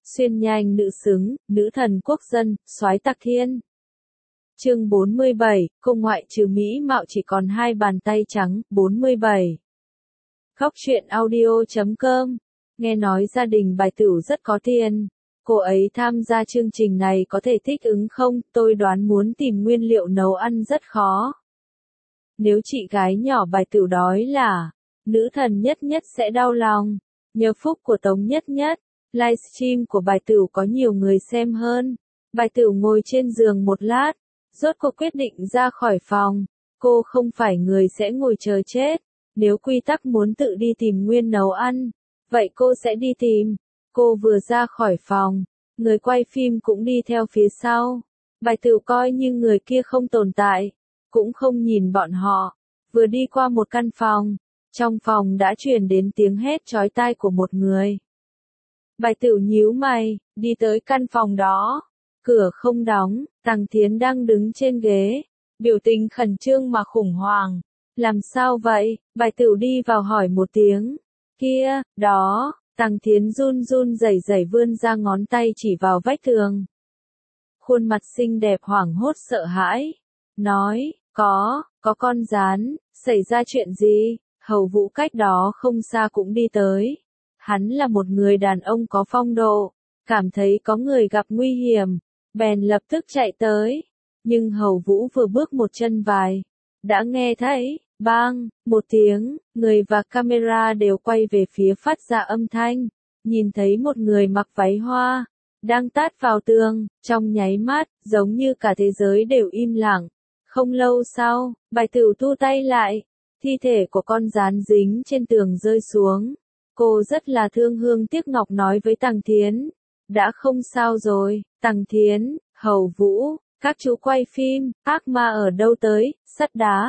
Xuyên nhanh nữ xứng, nữ thần quốc dân, soái tạc thiên. Chương 47, cô ngoại trừ mỹ mạo chỉ còn hai bàn tay trắng, 47. Khóc chuyện audio.com. Nghe nói gia đình Bài Tửu rất có tiền. Cô ấy tham gia chương trình này có thể thích ứng không? Tôi đoán muốn tìm nguyên liệu nấu ăn rất khó. Nếu chị gái nhỏ Bài Tửu đói là nữ thần nhất nhất sẽ đau lòng. Nhờ phúc của Tống Nhất Nhất, livestream của Bài Tửu có nhiều người xem hơn. Bài Tửu ngồi trên giường một lát, rốt cuộc quyết định ra khỏi phòng. Cô không phải người sẽ ngồi chờ chết. Nếu quy tắc muốn tự đi tìm nguyên nấu ăn, vậy cô sẽ đi tìm. Cô vừa ra khỏi phòng, người quay phim cũng đi theo phía sau. Bài Tửu coi như người kia không tồn tại, cũng không nhìn bọn họ. Vừa đi qua một căn phòng, trong phòng đã truyền đến tiếng hét chói tai của một người. Bài Tửu nhíu mày, đi tới căn phòng đó. Cửa không đóng, Tằng Thiến đang đứng trên ghế, biểu tình khẩn trương mà khủng hoảng. Làm sao vậy? Bài Tửu đi vào hỏi một tiếng. Kia, đó, Tằng Thiến run run rẩy rẩy vươn ra ngón tay chỉ vào vách tường. Khuôn mặt xinh đẹp hoảng hốt sợ hãi. Nói, có con gián, xảy ra chuyện gì? Hầu Vũ cách đó không xa cũng đi tới. Hắn là một người đàn ông có phong độ, cảm thấy có người gặp nguy hiểm, bèn lập tức chạy tới. Nhưng Hầu Vũ vừa bước một chân vài, đã nghe thấy, bang, một tiếng, người và camera đều quay về phía phát ra âm thanh, nhìn thấy một người mặc váy hoa, đang tát vào tường, trong nháy mắt, giống như cả thế giới đều im lặng. Không lâu sau, Bài Tửu thu tay lại, thi thể của con gián dính trên tường rơi xuống. Cô rất là thương hương tiếc ngọc nói với Tằng Thiến, đã không sao rồi. Tằng Thiến, Hầu Vũ, các chú quay phim, ác ma ở đâu tới, sắt đá.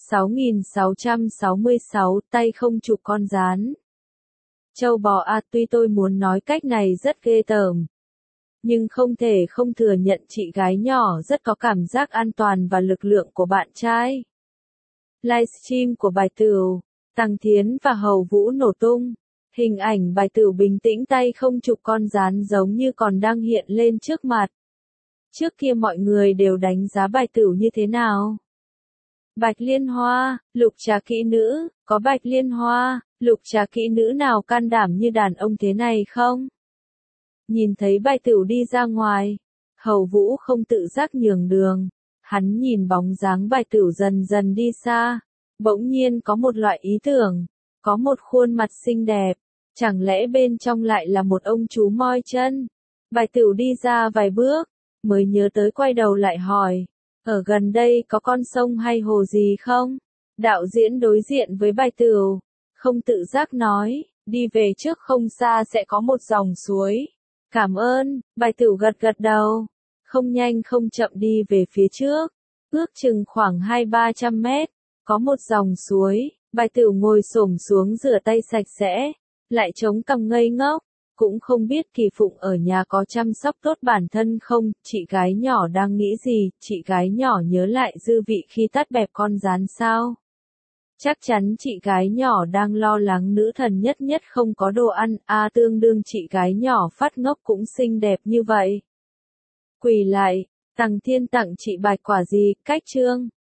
6666, tay không chụp con gián. Châu bò à, tuy tôi muốn nói cách này rất ghê tởm, nhưng không thể không thừa nhận chị gái nhỏ rất có cảm giác an toàn và lực lượng của bạn trai. Livestream của Bài Tửu, Tằng Thiến và Hầu Vũ nổ tung. Hình ảnh Bài Tửu bình tĩnh tay không chụp con gián giống như còn đang hiện lên trước mặt. Trước kia mọi người đều đánh giá Bài Tửu như thế nào? Bạch Liên Hoa, lục trà kỹ nữ, có Bạch Liên Hoa, lục trà kỹ nữ nào can đảm như đàn ông thế này không? Nhìn thấy Bài Tửu đi ra ngoài, Hầu Vũ không tự giác nhường đường. Hắn nhìn bóng dáng Bài Tửu dần dần đi xa, bỗng nhiên có một loại ý tưởng, có một khuôn mặt xinh đẹp, chẳng lẽ bên trong lại là một ông chú moi chân? Bài Tửu đi ra vài bước, mới nhớ tới quay đầu lại hỏi, ở gần đây có con sông hay hồ gì không? Đạo diễn đối diện với Bài Tửu, không tự giác nói, đi về trước không xa sẽ có một dòng suối. Cảm ơn. Bài Tửu gật gật đầu, không nhanh không chậm đi về phía trước, ước chừng khoảng 200-300 mét, có một dòng suối. Bài Tửu ngồi xổm xuống rửa tay sạch sẽ, lại chống cằm ngây ngốc, cũng không biết Kỳ Phụng ở nhà có chăm sóc tốt bản thân không. Chị gái nhỏ đang nghĩ gì? Chị gái nhỏ nhớ lại dư vị khi tát bẹp con gián sao? Chắc chắn chị gái nhỏ đang lo lắng nữ thần nhất nhất không có đồ ăn, tương đương chị gái nhỏ phát ngốc cũng xinh đẹp như vậy. Quỳ lại, Tằng Thiên tặng chị Bạch quả gì? Cách chương